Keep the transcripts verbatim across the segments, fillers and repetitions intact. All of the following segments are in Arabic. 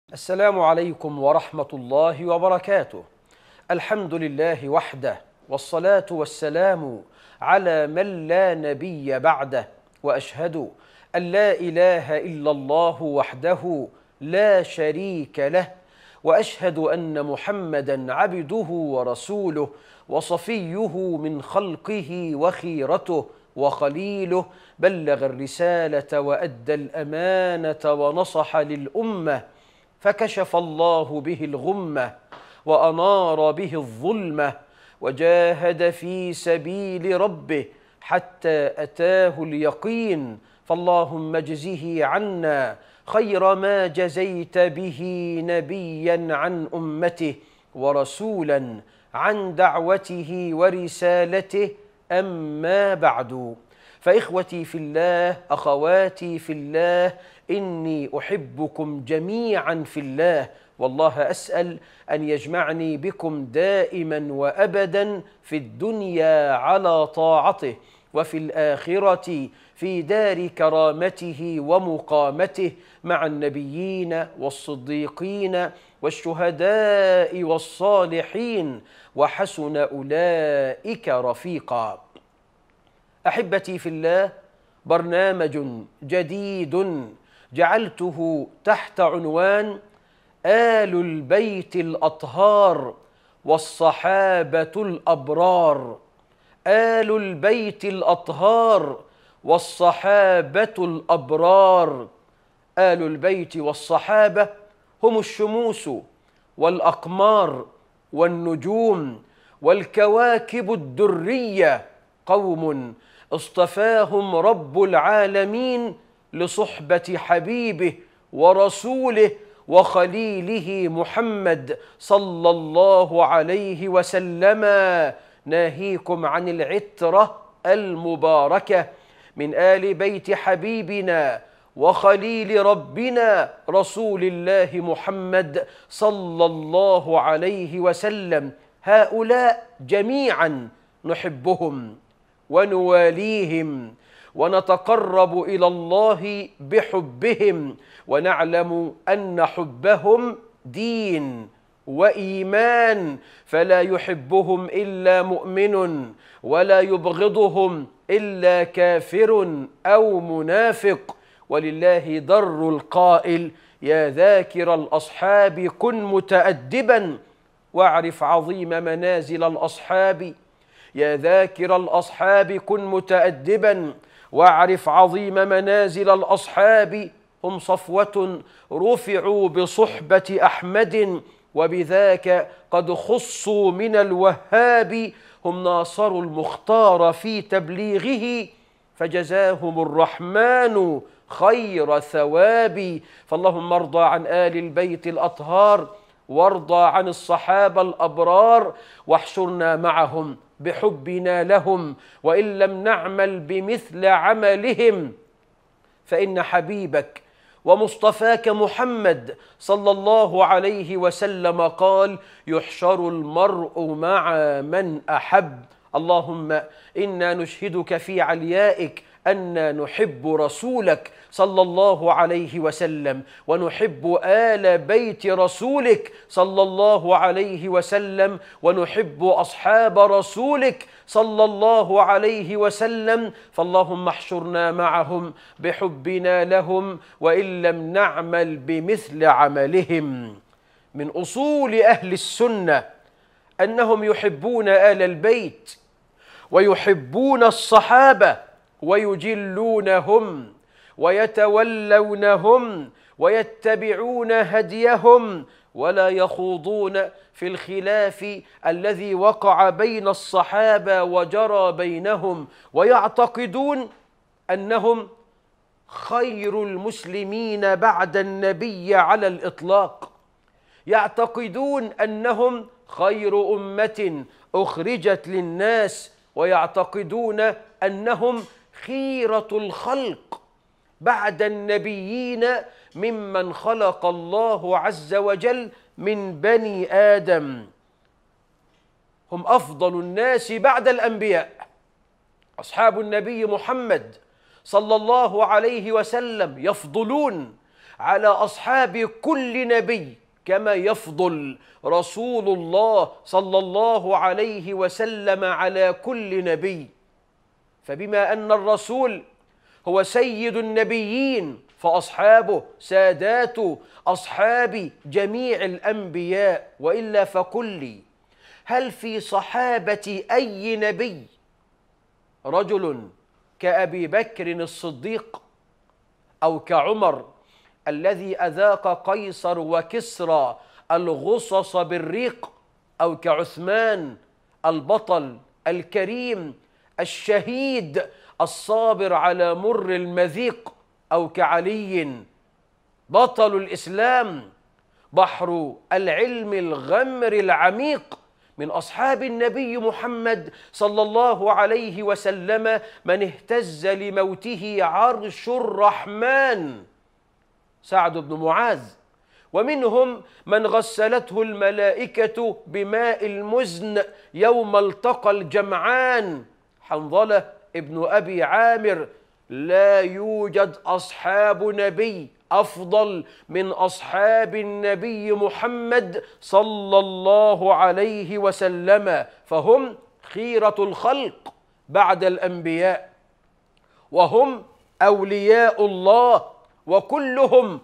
السلام عليكم ورحمة الله وبركاته. الحمد لله وحده، والصلاة والسلام على من لا نبي بعده، وأشهد أن لا إله إلا الله وحده لا شريك له، وأشهد أن محمدًا عبده ورسوله وصفيه من خلقه وخيرته وخليله، بلغ الرسالة وأدى الأمانة ونصح للأمة، فكشف الله به الغمة وأنار به الظلمة، وجاهد في سبيل ربه حتى أتاه اليقين. فاللهم اجزه عنا خير ما جزيت به نبيا عن أمته ورسولا عن دعوته ورسالته. أما بعد، فإخوتي في الله، أخواتي في الله، إني أحبكم جميعا في الله، والله أسأل أن يجمعني بكم دائما وأبدا في الدنيا على طاعته، وفي الآخرة في دار كرامته ومقامته مع النبيين والصديقين والشهداء والصالحين، وحسن أولئك رفيقا. أحبتي في الله، برنامج جديد جعلته تحت عنوان آل البيت الأطهار والصحابة الأبرار. آل البيت الأطهار والصحابة الأبرار. آل البيت والصحابة هم الشموس والأقمار والنجوم والكواكب الدرية، قوم اصطفاهم رب العالمين لصحبة حبيبه ورسوله وخليله محمد صلى الله عليه وسلم. ناهيكم عن العترة المباركة من آل بيت حبيبنا وخليل ربنا رسول الله محمد صلى الله عليه وسلم. هؤلاء جميعا نحبهم ونواليهم ونتقرب إلى الله بحبهم، ونعلم أن حبهم دين وإيمان، فلا يحبهم إلا مؤمن، ولا يبغضهم إلا كافر أو منافق. ولله در القائل: يا ذاكر الأصحاب كن متأدبا واعرف عظيم منازل الأصحاب. يا ذاكر الأصحاب كن متأدبا واعرف عظيم منازل الأصحاب. هم صفوة رفعوا بصحبة أحمد، وبذاك قد خصوا من الوهاب. هم ناصروا المختار في تبليغه، فجزاهم الرحمن خير ثواب. فاللهم ارضى عن آل البيت الأطهار، وارضى عن الصحابة الأبرار، واحشرنا معهم بحبنا لهم، وإن لم نعمل بمثل عملهم، فإن حبيبك ومصطفاك محمد صلى الله عليه وسلم قال: يحشر المرء مع من أحب. اللهم إنا نشهدك في عليائك أن نحب رسولك صلى الله عليه وسلم، ونحب آل بيت رسولك صلى الله عليه وسلم، ونحب أصحاب رسولك صلى الله عليه وسلم. فاللهم احشرنا معهم بحبنا لهم، وإن لم نعمل بمثل عملهم. من أصول أهل السنة أنهم يحبون آل البيت، ويحبون الصحابة، ويجلونهم ويتولونهم ويتبعون هديهم، ولا يخوضون في الخلاف الذي وقع بين الصحابة وجرى بينهم، ويعتقدون أنهم خير المسلمين بعد النبي على الإطلاق. يعتقدون أنهم خير أمة أخرجت للناس، ويعتقدون أنهم خيرة الخلق بعد النبيين ممن خلق الله عز وجل من بني آدم. هم أفضل الناس بعد الأنبياء. أصحاب النبي محمد صلى الله عليه وسلم يفضلون على أصحاب كل نبي كما يفضل رسول الله صلى الله عليه وسلم على كل نبي. فبما أن الرسول هو سيد النبيين فأصحابه سادات أصحاب جميع الأنبياء. وإلا فقل لي، هل في صحابة أي نبي رجل كأبي بكر الصديق، أو كعمر الذي أذاق قيصر وكسرى الغصص بالريق، أو كعثمان البطل الكريم الشهيد الصابر على مر المذيق، أو كعلي بطل الإسلام بحر العلم الغمر العميق من أصحاب النبي محمد صلى الله عليه وسلم من اهتز لموته عرش الرحمن سعد بن معاذ، ومنهم من غسلته الملائكة بماء المزن يوم التقى الجمعان حنظلة ابن أبي عامر. لا يوجد أصحاب نبي أفضل من أصحاب النبي محمد صلى الله عليه وسلم، فهم خيرة الخلق بعد الأنبياء، وهم أولياء الله، وكلهم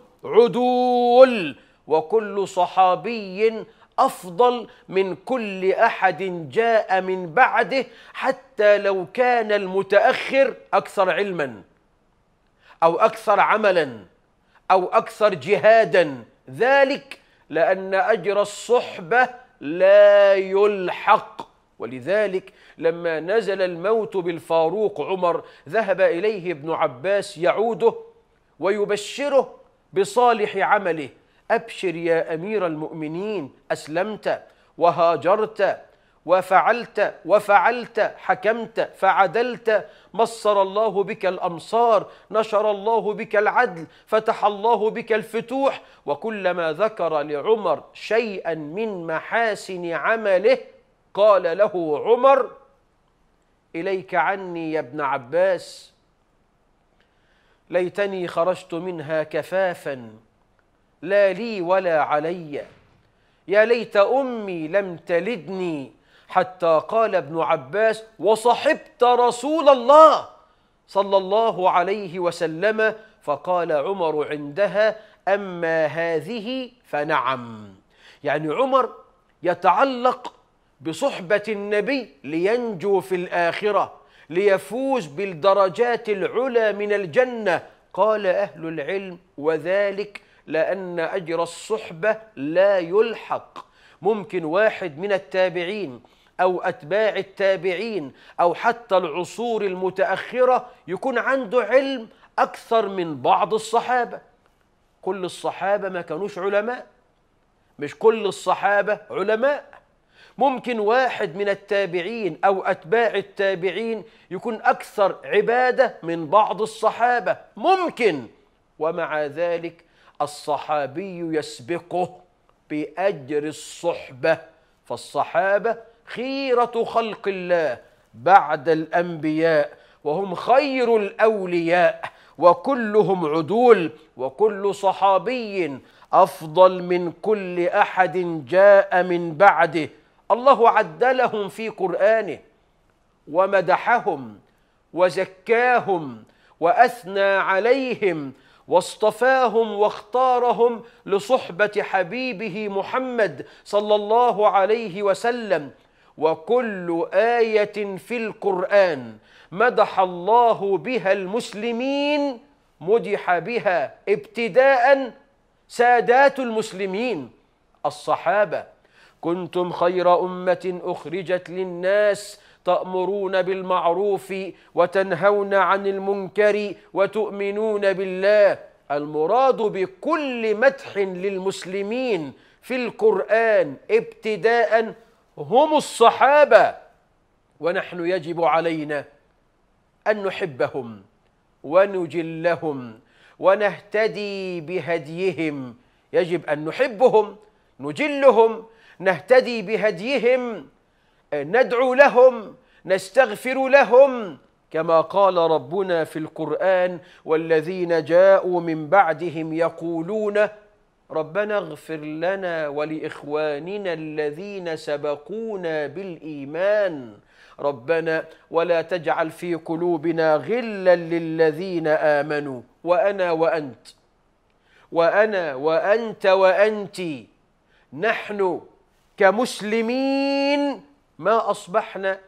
عدول، وكل صحابي أفضل من كل أحد جاء من بعده، حتى لو كان المتأخر أكثر علما أو أكثر عملا أو أكثر جهادا، ذلك لأن أجر الصحبة لا يلحق. ولذلك لما نزل الموت بالفاروق عمر ذهب إليه ابن عباس يعوده ويبشره بصالح عمله: أبشر يا أمير المؤمنين، أسلمت وهاجرت وفعلت وفعلت، حكمت فعدلت، مصر الله بك الأمصار، نشر الله بك العدل، فتح الله بك الفتوح. وكلما ذكر لعمر شيئا من محاسن عمله قال له عمر: إليك عني يا ابن عباس، ليتني خرجت منها كفافا لا لي ولا علي، يا ليت أمي لم تلدني، حتى قال ابن عباس: وصحبت رسول الله صلى الله عليه وسلم. فقال عمر عندها: أما هذه فنعم. يعني عمر يتعلق بصحبة النبي لينجو في الآخرة، ليفوز بالدرجات العلى من الجنة. قال أهل العلم: وذلك لأن أجر الصحبة لا يلحق. ممكن واحد من التابعين أو أتباع التابعين أو حتى العصور المتأخرة يكون عنده علم أكثر من بعض الصحابة. كل الصحابة ما كانوش علماء، مش كل الصحابة علماء. ممكن واحد من التابعين أو أتباع التابعين يكون أكثر عبادة من بعض الصحابة، ممكن. ومع ذلك الصحابي يسبقه بأجر الصحبة. فالصحابة خيرة خلق الله بعد الأنبياء، وهم خير الأولياء، وكلهم عدول، وكل صحابي أفضل من كل أحد جاء من بعده. الله عدلهم في قرآنه ومدحهم وزكاهم وأثنى عليهم واصطفاهم واختارهم لصحبة حبيبه محمد صلى الله عليه وسلم. وكل آية في القرآن مدح الله بها المسلمين مدح بها ابتداء سادات المسلمين الصحابة: كنتم خير أمة أخرجت للناس تأمرون بالمعروف وتنهون عن المنكر وتؤمنون بالله. المراد بكل مدح للمسلمين في القرآن ابتداء هم الصحابة، ونحن يجب علينا أن نحبهم ونجلهم ونهتدي بهديهم. يجب أن نحبهم، نجلهم، نهتدي بهديهم، ندعو لهم، نستغفر لهم، كما قال ربنا في القرآن: والذين جاءوا من بعدهم يقولون ربنا اغفر لنا ولإخواننا الذين سبقونا بالإيمان ربنا ولا تجعل في قلوبنا غلا للذين آمنوا وأنا وأنت وأنا وأنت وأنت نحن كمسلمين ما أصبحنا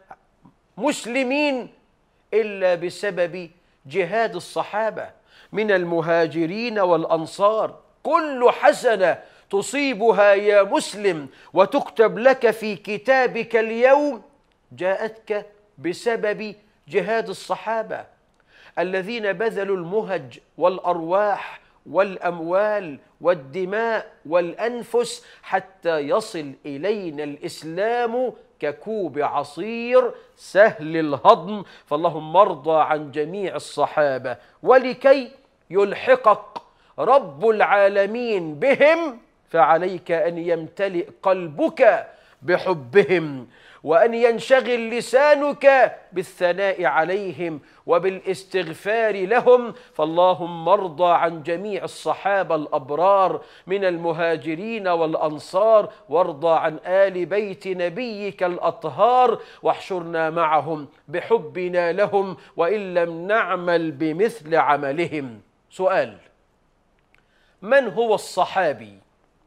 مسلمين إلا بسبب جهاد الصحابة من المهاجرين والأنصار. كل حسنة تصيبها يا مسلم وتكتب لك في كتابك اليوم جاءتك بسبب جهاد الصحابة الذين بذلوا المهج والأرواح والأموال والدماء والأنفس حتى يصل إلينا الإسلام ككوب عصير سهل الهضم. فاللهم ارضى عن جميع الصحابة، ولكي يلحقك رب العالمين بهم فعليك أن يمتلئ قلبك بحبهم وأن ينشغل لسانك بالثناء عليهم وبالاستغفار لهم. فاللهم ارضى عن جميع الصحابة الأبرار من المهاجرين والأنصار، وارضى عن آل بيت نبيك الأطهار، واحشرنا معهم بحبنا لهم وإن لم نعمل بمثل عملهم. سؤال: من هو الصحابي؟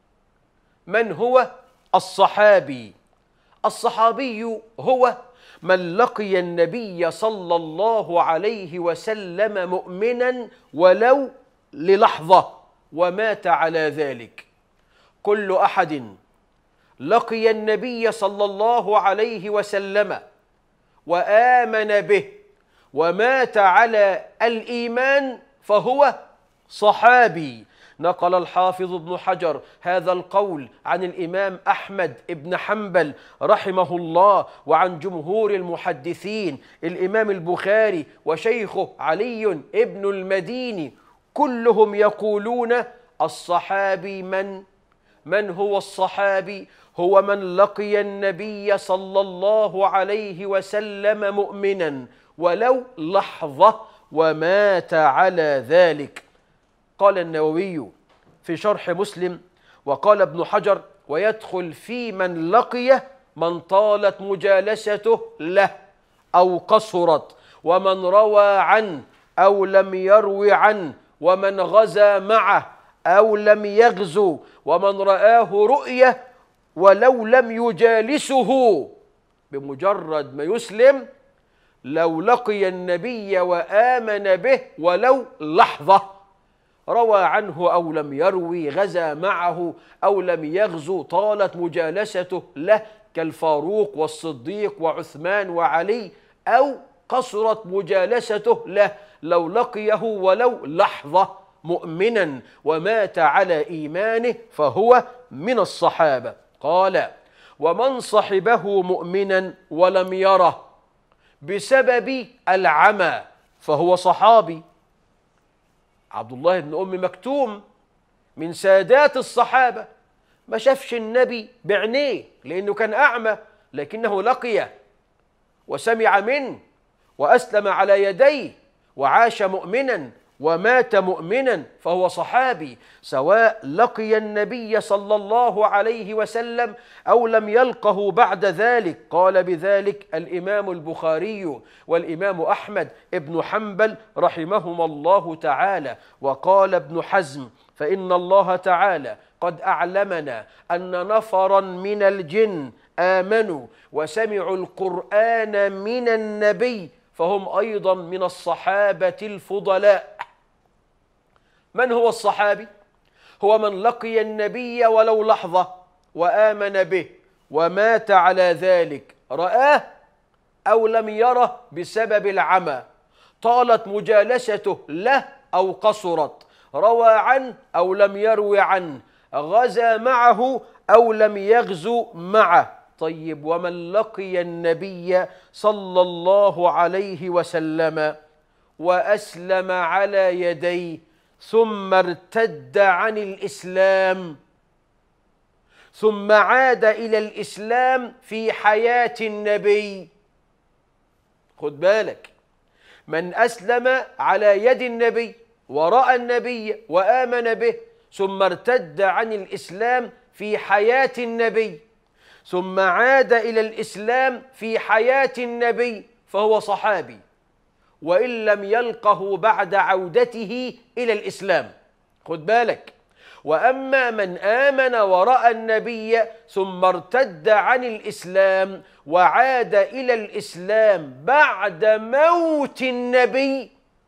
من هو الصحابي؟ الصحابي هو من لقي النبي صلى الله عليه وسلم مؤمنا ولو للحظة ومات على ذلك. كل أحد لقي النبي صلى الله عليه وسلم وآمن به ومات على الإيمان فهو صحابي. نقل الحافظ ابن حجر هذا القول عن الإمام أحمد بن حنبل رحمه الله وعن جمهور المحدثين، الإمام البخاري وشيخه علي بن المديني، كلهم يقولون الصحابي من؟ من هو الصحابي؟ هو من لقي النبي صلى الله عليه وسلم مؤمنا ولو لحظة ومات على ذلك. قال النووي في شرح مسلم وقال ابن حجر: ويدخل في من لقيه من طالت مجالسته له أو قصرت، ومن روى عنه أو لم يروي عنه، ومن غزا معه أو لم يغزو، ومن رآه رؤية ولو لم يجالسه. بمجرد ما يسلم لو لقي النبي وآمن به ولو لحظة، روى عنه أو لم يروي، غزا معه أو لم يغزو، طالت مجالسته له كالفاروق والصديق وعثمان وعلي، أو قصرت مجالسته له، لو لقيه ولو لحظة مؤمنا ومات على إيمانه فهو من الصحابة. قال: ومن صحبه مؤمنا ولم يره بسبب العمى فهو صحابي. عبد الله بن أم مكتوم من سادات الصحابة، ما شافش النبي بعينيه لأنه كان أعمى، لكنه لقيه وسمع منه وأسلم على يديه وعاش مؤمنا ومات مؤمنا فهو صحابي، سواء لقي النبي صلى الله عليه وسلم أو لم يلقه بعد ذلك. قال بذلك الإمام البخاري والإمام أحمد ابن حنبل رحمهما الله تعالى. وقال ابن حزم: فإن الله تعالى قد أعلمنا أن نفرا من الجن آمنوا وسمعوا القرآن من النبي فهم أيضا من الصحابة الفضلاء. من هو الصحابي؟ هو من لقي النبي ولو لحظة وآمن به ومات على ذلك، رآه أو لم يره بسبب العمى، طالت مجالسته له أو قصرت، روى عنه أو لم يروي عنه، غزا معه أو لم يغزو معه. طيب، ومن لقي النبي صلى الله عليه وسلم وأسلم على يديه ثم ارتد عن الإسلام ثم عاد إلى الإسلام في حياة النبي، خد بالك، من أسلم على يد النبي ورأى النبي وآمن به ثم ارتد عن الإسلام في حياة النبي ثم عاد إلى الإسلام في حياة النبي فهو صحابي، وإن لم يلقه بعد عودته إلى الإسلام. خد بالك. وأما من آمن ورأى النبي ثم ارتد عن الإسلام وعاد إلى الإسلام بعد موت النبي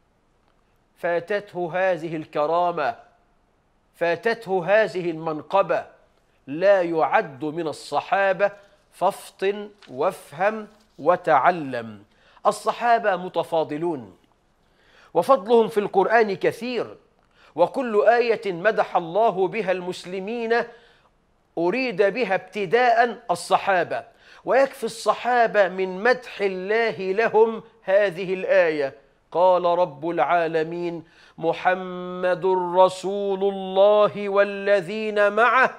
فاتته هذه الكرامة، فاتته هذه المنقبة، لا يعد من الصحابة. فافطن وافهم وتعلم. الصحابة متفاضلون وفضلهم في القرآن كثير، وكل آية مدح الله بها المسلمين أريد بها ابتداء الصحابة، ويكفي الصحابة من مدح الله لهم هذه الآية. قال رب العالمين: محمد رسول الله والذين معه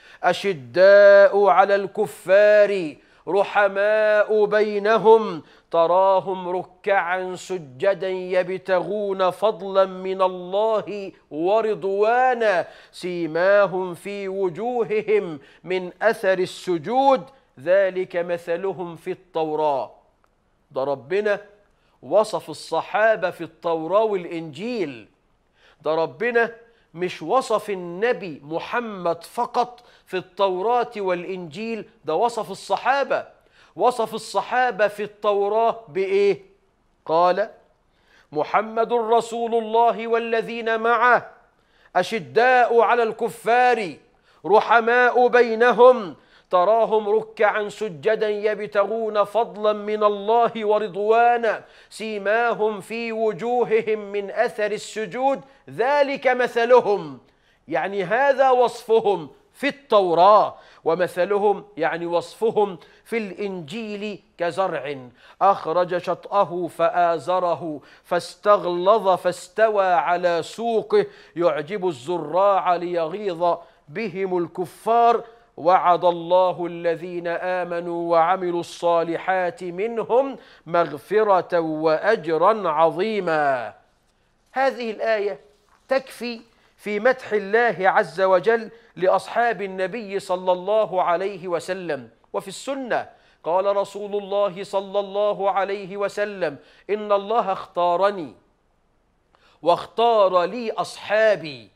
أشداء على الكفار رحماء بينهم تراهم ركعا سجدا يبتغون فضلا من الله ورضوانا سيماهم في وجوههم من أثر السجود ذلك مثلهم في التوراة. ده ربنا وصف الصحابة في التوراة والإنجيل. ده ربنا مش وصف النبي محمد فقط في التوراة والإنجيل، ده وصف الصحابة. وصف الصحابة في التوراة بإيه؟ قال: محمد رسول الله والذين معه أشداء على الكفار رحماء بينهم تراهم ركعا سجدا يبتغون فضلا من الله ورضوانا سيماهم في وجوههم من أثر السجود ذلك مثلهم، يعني هذا وصفهم في التوراة، ومثلهم يعني وصفهم في الإنجيل كزرع أخرج شطأه فآزره فاستغلظ فاستوى على سوقه يعجب الزراع ليغيظ بهم الكفار وعد الله الذين آمنوا وعملوا الصالحات منهم مغفرة وأجرا عظيما. هذه الآية تكفي في مدح الله عز وجل لأصحاب النبي صلى الله عليه وسلم. وفي السنة قال رسول الله صلى الله عليه وسلم: إن الله اختارني واختار لي أصحابي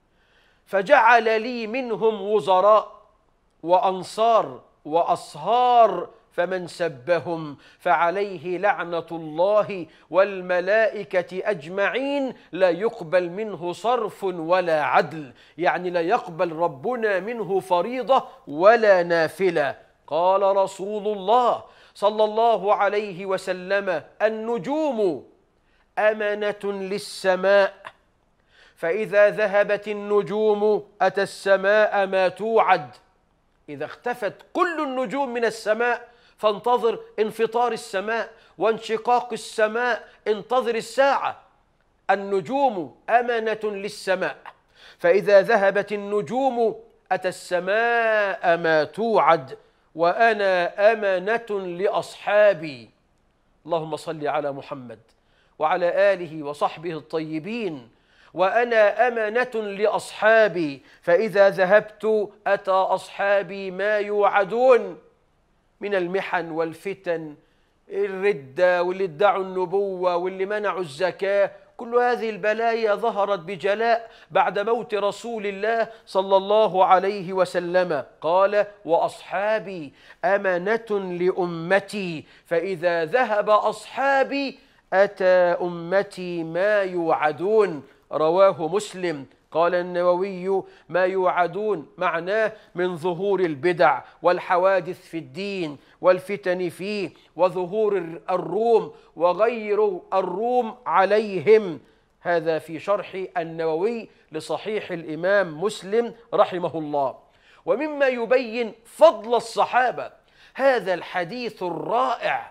فجعل لي منهم وزراء وأنصار وأصهار فمن سبهم فعليه لعنة الله والملائكة أجمعين لا يقبل منه صرف ولا عدل، يعني لا يقبل ربنا منه فريضة ولا نافلة. قال رسول الله صلى الله عليه وسلم: النجوم أمنة للسماء، فإذا ذهبت النجوم أتى السماء ما توعد. إذا اختفت كل النجوم من السماء فانتظر انفطار السماء وانشقاق السماء، انتظر الساعة. النجوم أمنة للسماء، فإذا ذهبت النجوم أتى السماء ما توعد، وأنا أمنة لأصحابي. اللهم صل على محمد وعلى آله وصحبه الطيبين. وأنا أمنة لأصحابي، فإذا ذهبت أتى أصحابي ما يوعدون من المحن والفتن، الردة واللي ادعوا النبوة واللي منعوا الزكاة، كل هذه البلايا ظهرت بجلاء بعد موت رسول الله صلى الله عليه وسلم. قال: وأصحابي أمنة لأمتي، فإذا ذهب أصحابي أتى أمتي ما يوعدون. رواه مسلم. قال النووي: ما يوعدون معناه من ظهور البدع والحوادث في الدين والفتن فيه وظهور الروم وغير الروم عليهم. هذا في شرح النووي لصحيح الإمام مسلم رحمه الله. ومما يبين فضل الصحابة هذا الحديث الرائع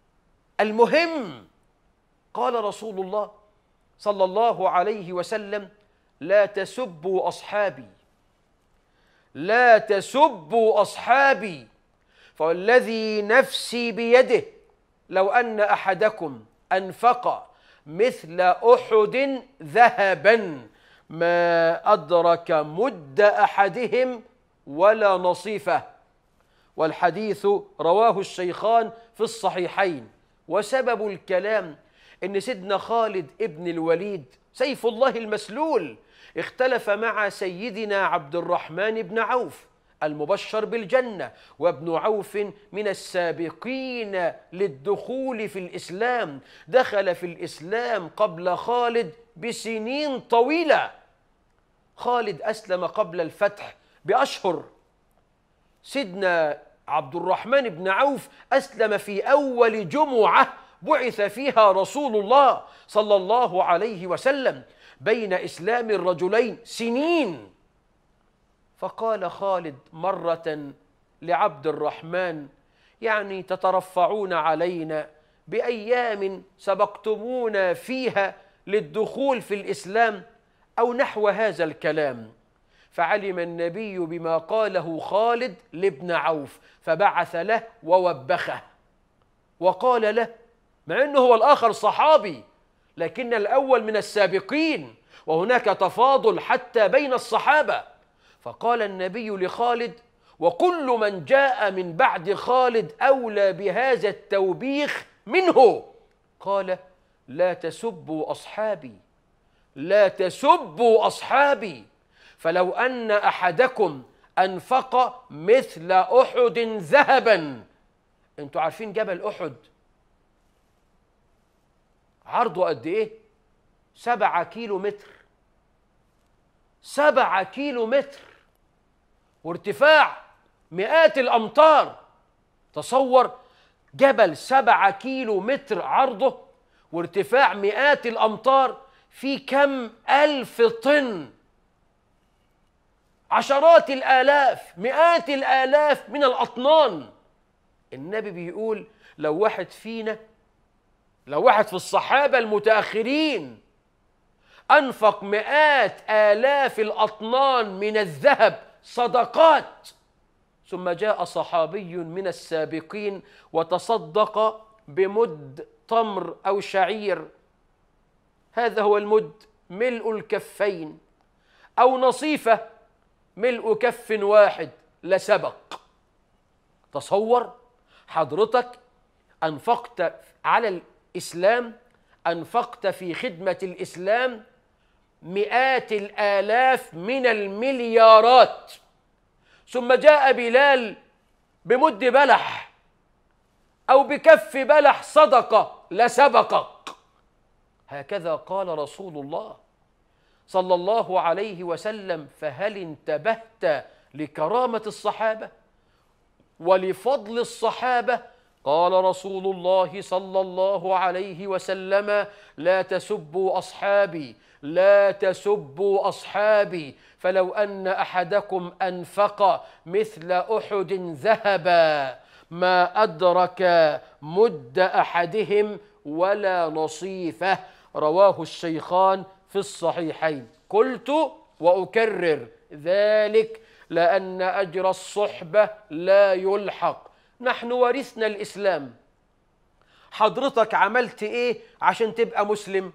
المهم. قال رسول الله صلى الله عليه وسلم: لا تسبوا أصحابي، لا تسبوا أصحابي، فوالذي نفسي بيده لو أن أحدكم أنفق مثل أحد ذهبا ما أدرك مد أحدهم ولا نصيفه. والحديث رواه الشيخان في الصحيحين. وسبب الكلام إن سيدنا خالد ابن الوليد سيف الله المسلول اختلف مع سيدنا عبد الرحمن بن عوف المبشر بالجنة، وابن عوف من السابقين للدخول في الإسلام، دخل في الإسلام قبل خالد بسنين طويلة. خالد أسلم قبل الفتح بأشهر. سيدنا عبد الرحمن بن عوف أسلم في أول جمعة بعث فيها رسول الله صلى الله عليه وسلم، بين إسلام الرجلين سنين. فقال خالد مرة لعبد الرحمن: يعني تترفعون علينا بأيام سبقتمونا فيها للدخول في الإسلام، أو نحو هذا الكلام. فعلم النبي بما قاله خالد لابن عوف، فبعث له ووبخه وقال له، مع أنه هو الآخر صحابي لكن الأول من السابقين، وهناك تفاضل حتى بين الصحابة. فقال النبي لخالد: وكل من جاء من بعد خالد أولى بهذا التوبيخ منه. قال: لا تسبوا أصحابي، لا تسبوا أصحابي، فلو أن أحدكم أنفق مثل أحد ذهبا. أنتوا عارفين جبل أحد عرضه قد إيه؟ سبعة كيلو متر. سبعة كيلو متر وارتفاع مئات الأمتار. تصور جبل سبعة كيلو متر عرضه وارتفاع مئات الأمتار، في كم ألف طن، عشرات الآلاف، مئات الآلاف من الأطنان. النبي بيقول لو واحد فينا، لو واحد في الصحابة المتأخرين أنفق مئات آلاف الأطنان من الذهب صدقات، ثم جاء صحابي من السابقين وتصدق بمد تمر أو شعير، هذا هو المد ملء الكفين، أو نصيفة ملء كف واحد، لسبق. تصور حضرتك أنفقت على الإسلام، أنفقت في خدمة الإسلام مئات الآلاف من المليارات، ثم جاء بلال بمد بلح أو بكف بلح صدقة، لسبقك. هكذا قال رسول الله صلى الله عليه وسلم. فهل انتبهت لكرامة الصحابة ولفضل الصحابة؟ قال رسول الله صلى الله عليه وسلم: لا تسبوا أصحابي، لا تسبوا أصحابي، فلو أن أحدكم أنفق مثل أحد ذهبا ما أدرك مد أحدهم ولا نصيفه. رواه الشيخان في الصحيحين. قلت وأكرر ذلك لأن أجر الصحبة لا يلحق. نحن ورثنا الإسلام. حضرتك عملت إيه عشان تبقى مسلم؟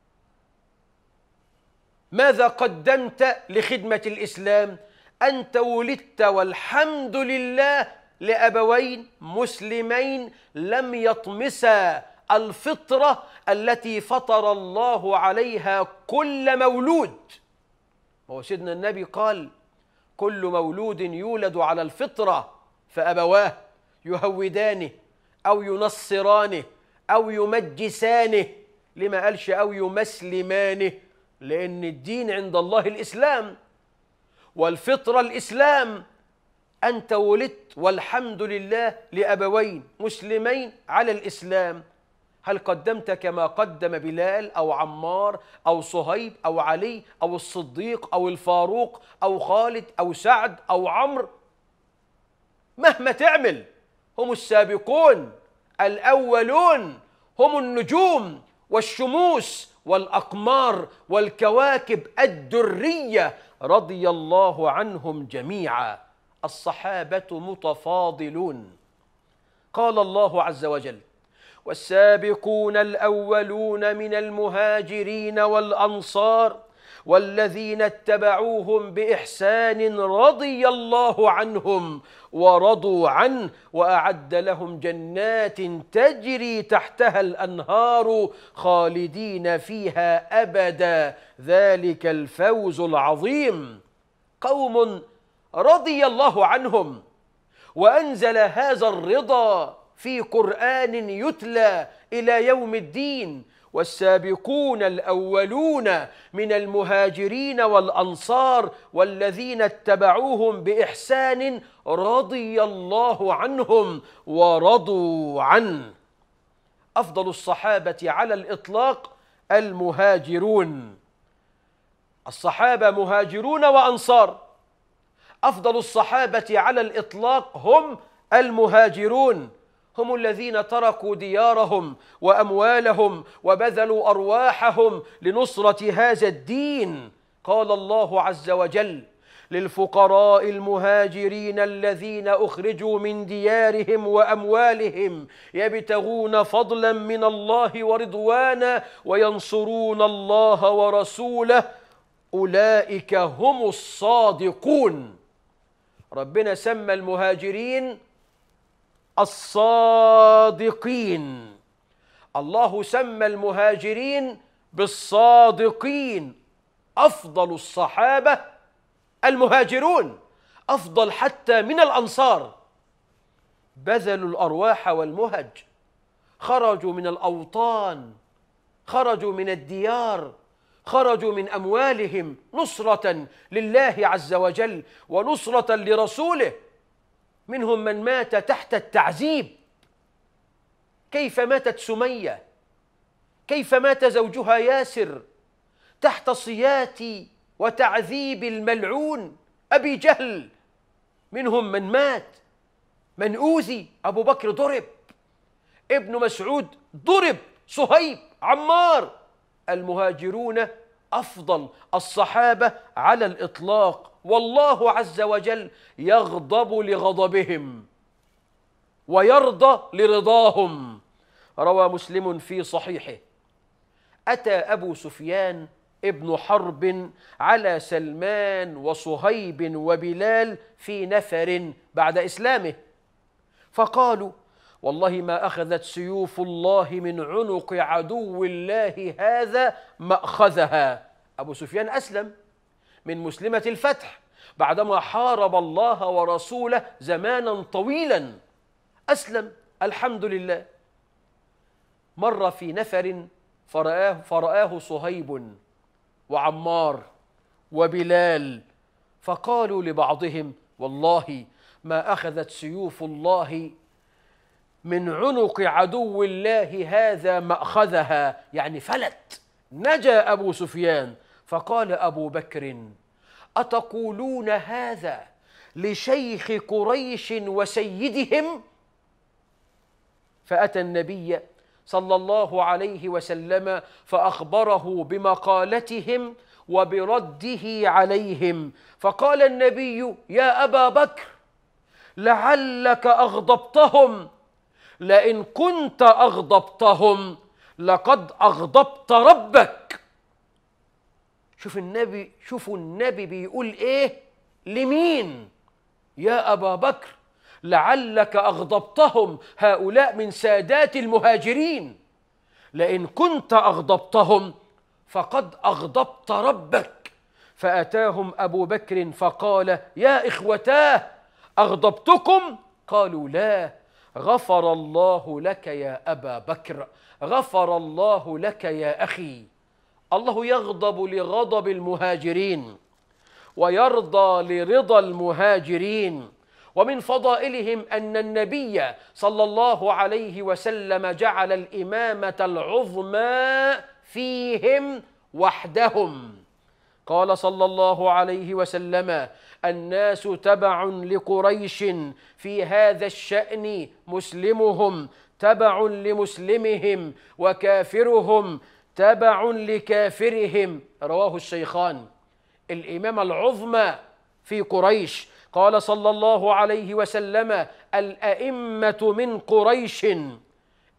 ماذا قدمت لخدمة الإسلام؟ أنت ولدت والحمد لله لأبوين مسلمين لم يطمسا الفطرة التي فطر الله عليها كل مولود. هو سيدنا النبي قال: كل مولود يولد على الفطرة فأبواه يهودانه أو ينصرانه أو يمجسانه. لما قالش أو يمسلمانه؟ لأن الدين عند الله الإسلام والفطرة الإسلام. أنت ولدت والحمد لله لأبوين مسلمين على الإسلام. هل قدمت كما قدم بلال أو عمار أو صهيب أو علي أو الصديق أو الفاروق أو خالد أو سعد أو عمرو؟ مهما تعمل هم السابقون الأولون، هم النجوم والشموس والأقمار والكواكب الدرية رضي الله عنهم جميعا. الصحابة متفاضلون. قال الله عز وجل: والسابقون الأولون من المهاجرين والأنصار والذين اتبعوهم بإحسان رضي الله عنهم ورضوا عنه وأعد لهم جنات تجري تحتها الأنهار خالدين فيها أبدا ذلك الفوز العظيم. قوم رضي الله عنهم وأنزل هذا الرضا في قرآن يتلى إلى يوم الدين. والسابقون الأولون من المهاجرين والأنصار والذين اتبعوهم بإحسان رضي الله عنهم ورضوا عنه. أفضل الصحابة على الإطلاق المهاجرون. الصحابة مهاجرون وأنصار. أفضل الصحابة على الإطلاق هم المهاجرون، هم الذين تركوا ديارهم وأموالهم وبذلوا أرواحهم لنصرة هذا الدين. قال الله عز وجل: للفقراء المهاجرين الذين أخرجوا من ديارهم وأموالهم يبتغون فضلا من الله ورضوانا وينصرون الله ورسوله أولئك هم الصادقون. ربنا سمى المهاجرين الصادقين، الله سمى المهاجرين بالصادقين. أفضل الصحابة المهاجرون، أفضل حتى من الأنصار. بذلوا الأرواح والمهج، خرجوا من الأوطان، خرجوا من الديار، خرجوا من أموالهم نصرة لله عز وجل ونصرة لرسوله. منهم من مات تحت التعذيب. كيف ماتت سمية؟ كيف مات زوجها ياسر تحت صيات وتعذيب الملعون أبي جهل؟ منهم من مات، من أوذي، أبو بكر ضرب، ابن مسعود ضرب، صهيب، عمار. المهاجرون أفضل الصحابة على الإطلاق، والله عز وجل يغضب لغضبهم ويرضى لرضاهم. روى مسلم في صحيحه: أتى أبو سفيان ابن حرب على سلمان وصهيب وبلال في نفر بعد إسلامه، فقالوا: والله ما أخذت سيوف الله من عنق عدو الله هذا مأخذها. أبو سفيان أسلم من مسلمة الفتح بعدما حارب الله ورسوله زمانا طويلا، أسلم الحمد لله. مر في نفر فرآه, فرآه صهيب وعمار وبلال، فقالوا لبعضهم: والله ما أخذت سيوف الله من عنق عدو الله هذا مأخذها، يعني فلت، نجا أبو سفيان. فقال أبو بكر: أتقولون هذا لشيخ قريش وسيدهم؟ فأتى النبي صلى الله عليه وسلم فأخبره بمقالتهم وبرده عليهم، فقال النبي: يا أبا بكر لعلك أغضبتهم، لئن كنت أغضبتهم لقد أغضبت ربك. شوف النبي، شوفوا النبي بيقول إيه لمين؟ يا أبا بكر لعلك أغضبتهم، هؤلاء من سادات المهاجرين، لئن كنت أغضبتهم فقد أغضبت ربك. فأتاهم أبو بكر فقال: يا إخوتاه أغضبتكم؟ قالوا: لا. غفر الله لك يا أبا بكر، غفر الله لك يا أخي. الله يغضب لغضب المهاجرين ويرضى لرضا المهاجرين. ومن فضائلهم أن النبي صلى الله عليه وسلم جعل الإمامة العظمى فيهم وحدهم. قال صلى الله عليه وسلم: الناس تبع لقريش في هذا الشأن، مسلمهم تبع لمسلمهم وكافرهم تبع لكافرهم. رواه الشيخان. الإمامة العظمى في قريش، قال صلى الله عليه وسلم: الأئمة من قريش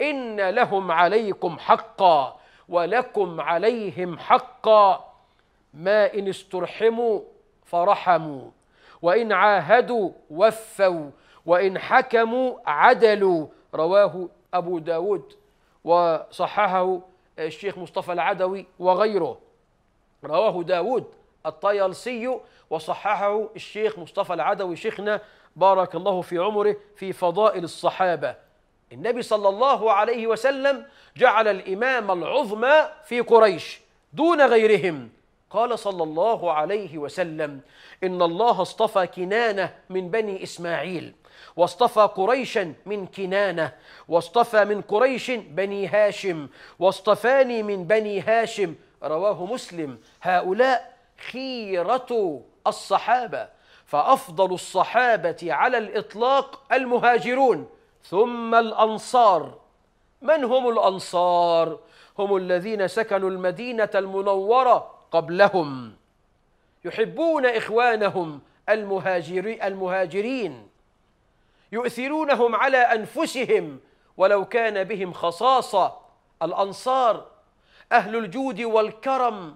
إن لهم عليكم حقا ولكم عليهم حقا، ما إن استرحموا فرحموا، وإن عاهدوا وفوا، وإن حكموا عدلوا. رواه أبو داود وصححه الشيخ مصطفى العدوي وغيره. رواه داود الطيالسي وصححه الشيخ مصطفى العدوي شيخنا بارك الله في عمره في فضائل الصحابة. النبي صلى الله عليه وسلم جعل الإمام العظمى في قريش دون غيرهم. قال صلى الله عليه وسلم: إن الله اصطفى كنانة من بني إسماعيل، واصطفى قريشا من كنانة، واصطفى من قريش بني هاشم، واصطفاني من هاشم هاشم. رواه مسلم. هؤلاء خيرة الصحابة، فأفضل الصحابة على الإطلاق المهاجرون ثم الأنصار. من هم الأنصار؟ هم الذين سكنوا المدينة المنورة قبلهم، يحبون إخوانهم المهاجرين، يؤثرونهم على أنفسهم ولو كان بهم خصاصة. الأنصار أهل الجود والكرم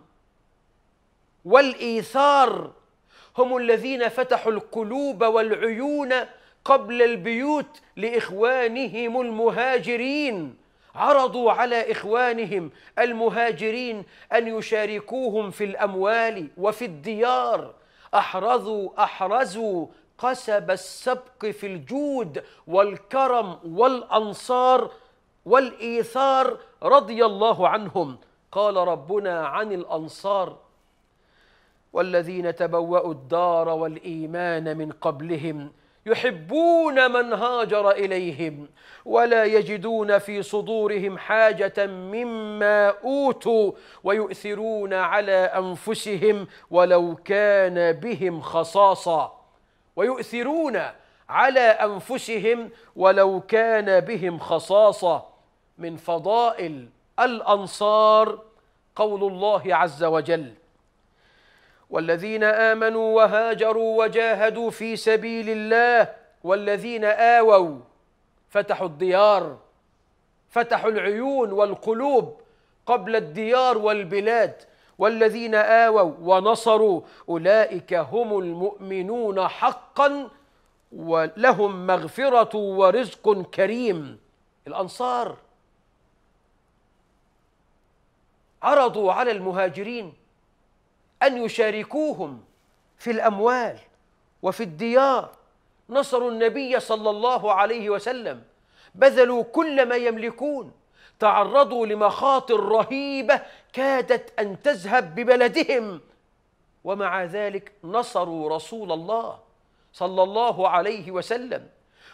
والإيثار، هم الذين فتحوا القلوب والعيون قبل البيوت لإخوانهم المهاجرين، عرضوا على إخوانهم المهاجرين أن يشاركوهم في الأموال وفي الديار، أحرزوا أحرزوا قسب السبق في الجود والكرم والأنصار والإيثار رضي الله عنهم. قال ربنا عن الأنصار: والذين تبوأوا الدار والإيمان من قبلهم يحبون من هاجر إليهم ولا يجدون في صدورهم حاجة مما أوتوا ويؤثرون على أنفسهم ولو كان بهم خصاصة. ويؤثرون على أنفسهم ولو كان بهم خصاصة. من فضائل الأنصار قول الله عز وجل: والذين آمنوا وهاجروا وجاهدوا في سبيل الله والذين آووا، فتحوا الديار، فتحوا العيون والقلوب قبل الديار والبلاد. والذين آووا ونصروا أولئك هم المؤمنون حقا ولهم مغفرة ورزق كريم. الأنصار عرضوا على المهاجرين أن يشاركوهم في الأموال وفي الديار، نصروا النبي صلى الله عليه وسلم، بذلوا كل ما يملكون، تعرضوا لمخاطر رهيبة كادت أن تذهب ببلدهم، ومع ذلك نصروا رسول الله صلى الله عليه وسلم،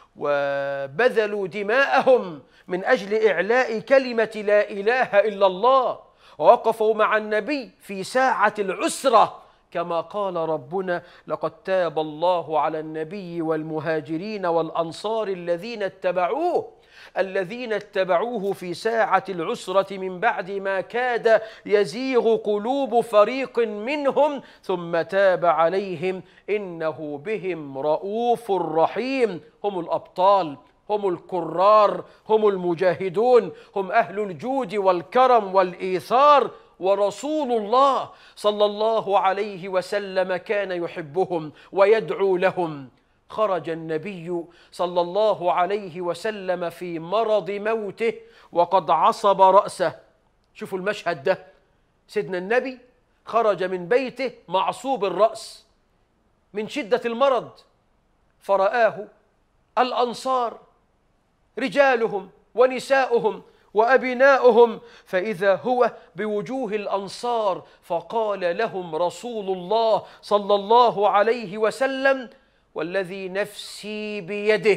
وبذلوا دماءهم من أجل إعلاء كلمة لا إله إلا الله، ووقفوا مع النبي في ساعة العسرة، كما قال ربنا: لقد تاب الله على النبي والمهاجرين والأنصار الذين اتبعوه الذين اتبعوه في ساعة العسرة من بعد ما كاد يزيغ قلوب فريق منهم ثم تاب عليهم إنه بهم رؤوف رحيم. هم الأبطال، هم الكرار، هم المجاهدون، هم أهل الجود والكرم والإيثار. ورسول الله صلى الله عليه وسلم كان يحبهم ويدعو لهم. خرج النبي صلى الله عليه وسلم في مرض موته وقد عصب رأسه. شوفوا المشهد ده، سيدنا النبي خرج من بيته معصوب الرأس من شدة المرض، فرآه الأنصار رجالهم ونساؤهم وأبناؤهم، فإذا هو بوجوه الأنصار، فقال لهم رسول الله صلى الله عليه وسلم: والذي نفسي بيده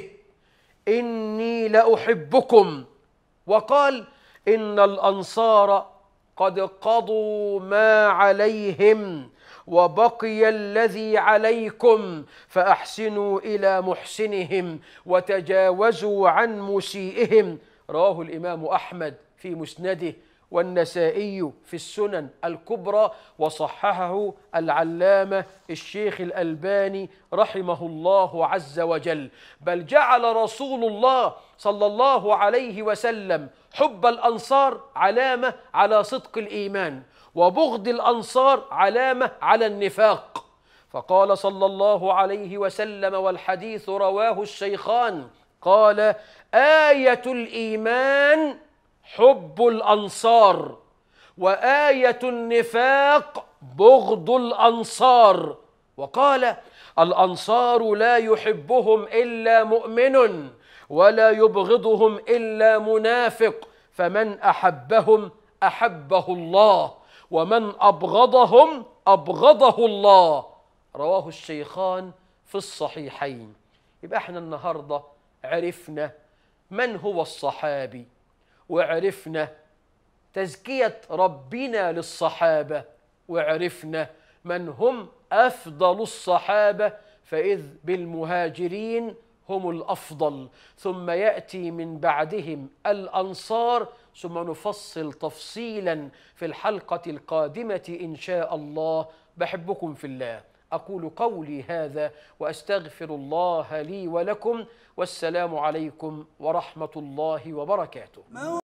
إني لأحبكم. وقال: إن الأنصار قد قضوا ما عليهم وبقي الذي عليكم فأحسنوا إلى محسنهم وتجاوزوا عن مسيئهم. رواه الإمام أحمد في مسنده والنسائي في السنن الكبرى، وصححه العلامة الشيخ الألباني رحمه الله عز وجل. بل جعل رسول الله صلى الله عليه وسلم حب الأنصار علامة على صدق الإيمان، وبغض الأنصار علامة على النفاق. فقال صلى الله عليه وسلم، والحديث رواه الشيخان، قال: آية الإيمان حب الأنصار، وآية النفاق بغض الأنصار. وقال: الأنصار لا يحبهم إلا مؤمن، ولا يبغضهم إلا منافق، فمن أحبهم أحبه الله، ومن أبغضهم أبغضه الله. رواه الشيخان في الصحيحين. يبقى احنا النهاردة عرفنا من هو الصحابي، وعرفنا تزكية ربنا للصحابة، وعرفنا من هم أفضل الصحابة، فإذ بالمهاجرين هم الأفضل، ثم يأتي من بعدهم الأنصار، ثم نفصل تفصيلا في الحلقة القادمة إن شاء الله. بحبكم في الله، أقول قولي هذا وأستغفر الله لي ولكم، والسلام عليكم ورحمة الله وبركاته.